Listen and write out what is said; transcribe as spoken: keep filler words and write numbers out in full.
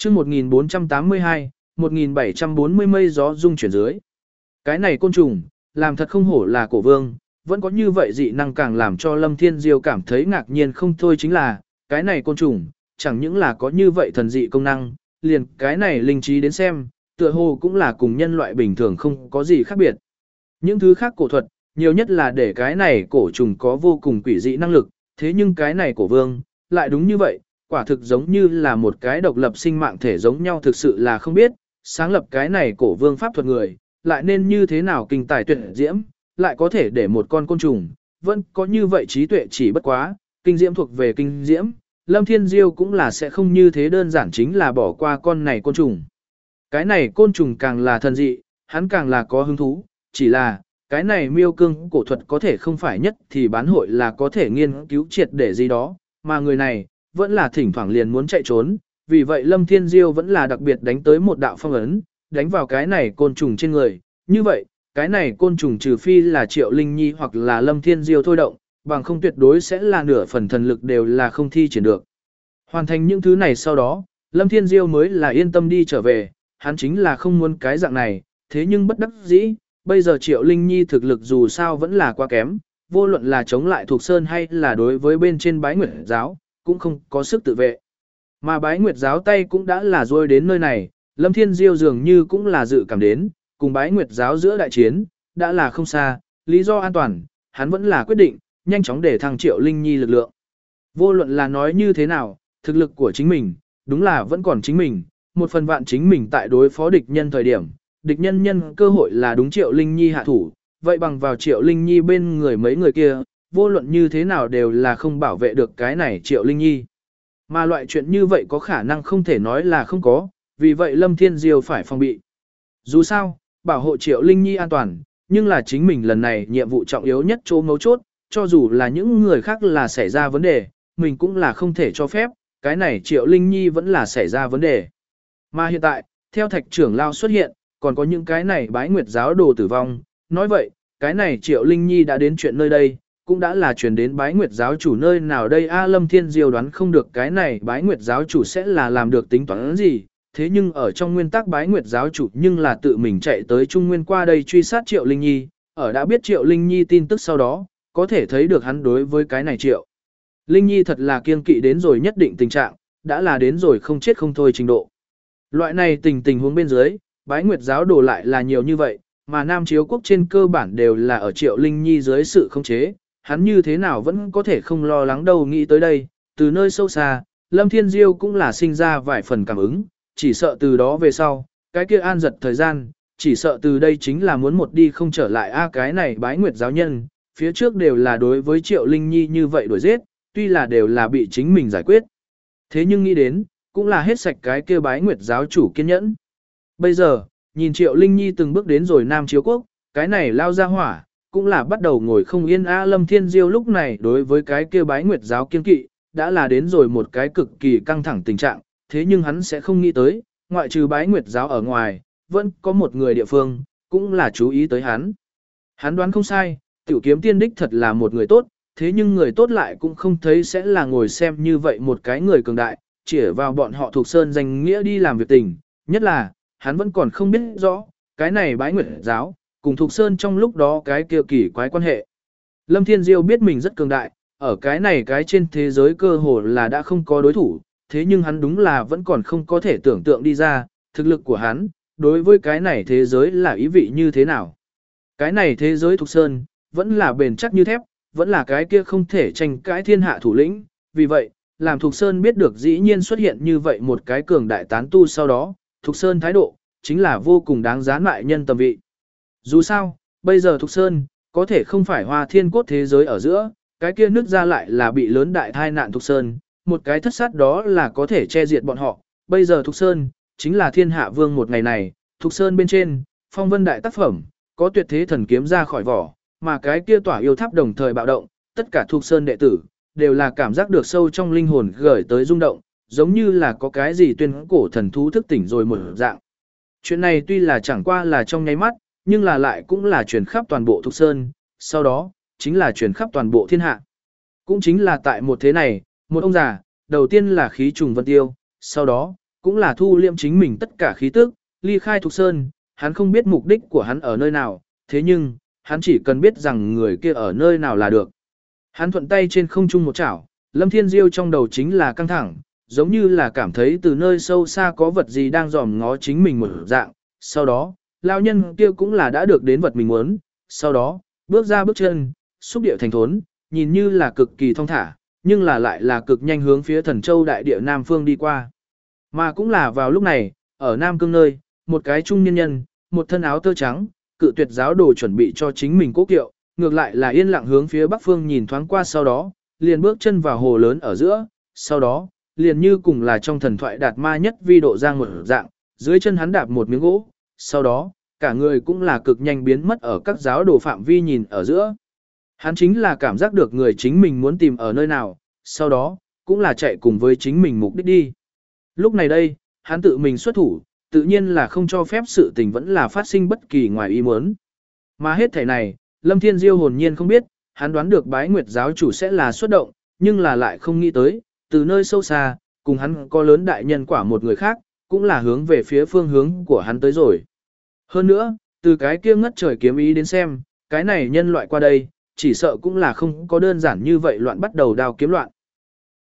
chương một nghìn bốn trăm tám mươi hai, một nghìn bảy trăm bốn mươi mây gió rung chuyển dưới. Cái này côn trùng, làm thật không hổ là cổ vương, vẫn có như vậy dị năng càng làm cho Lâm Thiên Diêu cảm thấy ngạc nhiên không thôi chính là, cái này côn trùng, chẳng những là có như vậy thần dị công năng, liền cái này linh trí đến xem, tựa hồ cũng là cùng nhân loại bình thường không có gì khác biệt. Những thứ khác cổ thuật, nhiều nhất là để cái này cổ trùng có vô cùng quỷ dị năng lực, thế nhưng cái này cổ vương, lại đúng như vậy, quả thực giống như là một cái độc lập sinh mạng thể giống nhau thực sự là không biết, sáng lập cái này cổ vương pháp thuật người, lại nên như thế nào kinh tài tuyệt diễm, lại có thể để một con côn trùng, vẫn có như vậy trí tuệ chỉ bất quá, kinh diễm thuộc về kinh diễm, Lâm Thiên Diêu cũng là sẽ không như thế đơn giản chính là bỏ qua con này côn trùng. Cái này côn trùng càng là thần dị, hắn càng là có hứng thú, chỉ là, cái này miêu cương cổ thuật có thể không phải nhất thì bán hội là có thể nghiên cứu triệt để gì đó, mà người này, vẫn là thỉnh thoảng liền muốn chạy trốn, vì vậy Lâm Thiên Diêu vẫn là đặc biệt đánh tới một đạo phong ấn, đánh vào cái này côn trùng trên người, như vậy, cái này côn trùng trừ phi là Triệu Linh Nhi hoặc là Lâm Thiên Diêu thôi động, bằng không tuyệt đối sẽ là nửa phần thần lực đều là không thi triển được. Hoàn thành những thứ này sau đó, Lâm Thiên Diêu mới là yên tâm đi trở về, hắn chính là không muốn cái dạng này, thế nhưng bất đắc dĩ, bây giờ Triệu Linh Nhi thực lực dù sao vẫn là quá kém, vô luận là chống lại thuộc sơn hay là đối với bên trên bái nguyệt giáo, cũng không có sức tự vệ. Mà bái nguyệt giáo tay cũng đã là rôi đến nơi này, Lâm Thiên Diêu dường như cũng là dự cảm đến, cùng bái nguyệt giáo giữa đại chiến, đã là không xa, lý do an toàn, hắn vẫn là quyết định, nhanh chóng để thăng Triệu Linh Nhi lực lượng. Vô luận là nói như thế nào, thực lực của chính mình, đúng là vẫn còn chính mình, một phần vạn chính mình tại đối phó địch nhân thời điểm, địch nhân nhân cơ hội là đúng Triệu Linh Nhi hạ thủ, vậy bằng vào Triệu Linh Nhi bên người mấy người kia, vô luận như thế nào đều là không bảo vệ được cái này Triệu Linh Nhi. Mà loại chuyện như vậy có khả năng không thể nói là không có, vì vậy Lâm Thiên Diêu phải phòng bị. Dù sao, bảo hộ Triệu Linh Nhi an toàn, nhưng là chính mình lần này nhiệm vụ trọng yếu nhất chỗ mấu chốt, cho dù là những người khác là xảy ra vấn đề, mình cũng là không thể cho phép, cái này Triệu Linh Nhi vẫn là xảy ra vấn đề. Mà hiện tại, theo thạch trưởng lao xuất hiện, còn có những cái này bái nguyệt giáo đồ tử vong, nói vậy, cái này Triệu Linh Nhi đã đến chuyện nơi đây, cũng đã là chuyển đến bái nguyệt giáo chủ nơi nào đây A Lâm Thiên Diêu đoán không được cái này bái nguyệt giáo chủ sẽ là làm được tính toán gì, thế nhưng ở trong nguyên tắc bái nguyệt giáo chủ nhưng là tự mình chạy tới Trung Nguyên qua đây truy sát Triệu Linh Nhi, ở đã biết Triệu Linh Nhi tin tức sau đó, có thể thấy được hắn đối với cái này Triệu Linh Nhi thật là kiêng kỵ đến rồi nhất định tình trạng, đã là đến rồi không chết không thôi trình độ. Loại này tình tình huống bên dưới, bái nguyệt giáo đổ lại là nhiều như vậy, mà Nam Chiếu quốc trên cơ bản đều là ở Triệu Linh Nhi dưới sự khống chế, hắn như thế nào vẫn có thể không lo lắng đâu nghĩ tới đây, từ nơi sâu xa, Lâm Thiên Diêu cũng là sinh ra vài phần cảm ứng, chỉ sợ từ đó về sau, cái kia an giật thời gian, chỉ sợ từ đây chính là muốn một đi không trở lại a cái này bái nguyệt giáo nhân, phía trước đều là đối với Triệu Linh Nhi như vậy đuổi giết, tuy là đều là bị chính mình giải quyết. Thế nhưng nghĩ đến, cũng là hết sạch cái kia bái nguyệt giáo chủ kiên nhẫn. Bây giờ, nhìn Triệu Linh Nhi từng bước đến rồi Nam Chiếu quốc, cái này lao ra hỏa, cũng là bắt đầu ngồi không yên a Lâm Thiên Diêu lúc này đối với cái kia bái nguyệt giáo kiên kỵ, đã là đến rồi một cái cực kỳ căng thẳng tình trạng, thế nhưng hắn sẽ không nghĩ tới, ngoại trừ bái nguyệt giáo ở ngoài, vẫn có một người địa phương, cũng là chú ý tới hắn. Hắn đoán không sai, Tiểu Kiếm Tiên đích thật là một người tốt, thế nhưng người tốt lại cũng không thấy sẽ là ngồi xem như vậy một cái người cường đại, chỉ vào bọn họ thuộc sơn danh nghĩa đi làm việc tình, nhất là, hắn vẫn còn không biết rõ, cái này bái nguyệt giáo, cùng thuộc sơn trong lúc đó cái kia kỳ quái quan hệ. Lâm Thiên Diêu biết mình rất cường đại, ở cái này cái trên thế giới cơ hồ là đã không có đối thủ, thế nhưng hắn đúng là vẫn còn không có thể tưởng tượng đi ra, thực lực của hắn, đối với cái này thế giới là ý vị như thế nào. Cái này thế giới thuộc sơn, vẫn là bền chắc như thép, vẫn là cái kia không thể tranh cãi thiên hạ thủ lĩnh, vì vậy, làm Thục Sơn biết được dĩ nhiên xuất hiện như vậy một cái cường đại tán tu sau đó, Thục Sơn thái độ, chính là vô cùng đáng giá lại nhân tầm vị. Dù sao, bây giờ Thục Sơn, có thể không phải hoa thiên cốt thế giới ở giữa, cái kia nứt ra lại là bị lớn đại thai nạn Thục Sơn, một cái thất sát đó là có thể che diệt bọn họ. Bây giờ Thục Sơn, chính là thiên hạ vương một ngày này, Thục Sơn bên trên, phong vân đại tác phẩm, có tuyệt thế thần kiếm ra khỏi vỏ, mà cái kia tỏa yêu tháp đồng thời bạo động, tất cả Thục Sơn đệ tử, đều là cảm giác được sâu trong linh hồn gửi tới rung động, giống như là có cái gì tuyên cổ thần thú thức tỉnh rồi một dạng. Chuyện này tuy là chẳng qua là trong nháy mắt, nhưng là lại cũng là truyền khắp toàn bộ Thục Sơn, sau đó, chính là truyền khắp toàn bộ thiên hạ. Cũng chính là tại một thế này, một ông già, đầu tiên là khí trùng vân tiêu, sau đó, cũng là thu liệm chính mình tất cả khí tức, ly khai Thục Sơn, hắn không biết mục đích của hắn ở nơi nào, thế nhưng, hắn chỉ cần biết rằng người kia ở nơi nào là được. Hắn thuận tay trên không trung một chảo, Lâm Thiên Diêu trong đầu chính là căng thẳng, giống như là cảm thấy từ nơi sâu xa có vật gì đang dòm ngó chính mình một dạng. Sau đó, lão nhân kia cũng là đã được đến vật mình muốn, sau đó, bước ra bước chân, xúc điệu thành thốn, nhìn như là cực kỳ thong thả, nhưng là lại là cực nhanh hướng phía Thần Châu đại địa Nam Phương đi qua. Mà cũng là vào lúc này, ở Nam Cương nơi, một cái trung niên nhân, một thân áo tơ trắng, cự tuyệt giáo đồ chuẩn bị cho chính mình cố kiệu, ngược lại là yên lặng hướng phía Bắc Phương nhìn thoáng qua, sau đó, liền bước chân vào hồ lớn ở giữa, sau đó, liền như cùng là trong thần thoại đạt ma nhất vi độ giang một dạng, dưới chân hắn đạp một miếng gỗ, sau đó, cả người cũng là cực nhanh biến mất ở các giáo đồ phạm vi nhìn ở giữa. Hắn chính là cảm giác được người chính mình muốn tìm ở nơi nào, sau đó, cũng là chạy cùng với chính mình mục đích đi. Lúc này đây, hắn tự mình xuất thủ, tự nhiên là không cho phép sự tình vẫn là phát sinh bất kỳ ngoài ý muốn. Mà hết thể này, Lâm Thiên Diêu hồn nhiên không biết, hắn đoán được bái nguyệt giáo chủ sẽ là xuất động, nhưng là lại không nghĩ tới, từ nơi sâu xa, cùng hắn có lớn đại nhân quả một người khác, cũng là hướng về phía phương hướng của hắn tới rồi. Hơn nữa, từ cái kia ngất trời kiếm ý đến xem, cái này nhân loại qua đây, chỉ sợ cũng là không có đơn giản như vậy loạn bắt đầu đào kiếm loạn.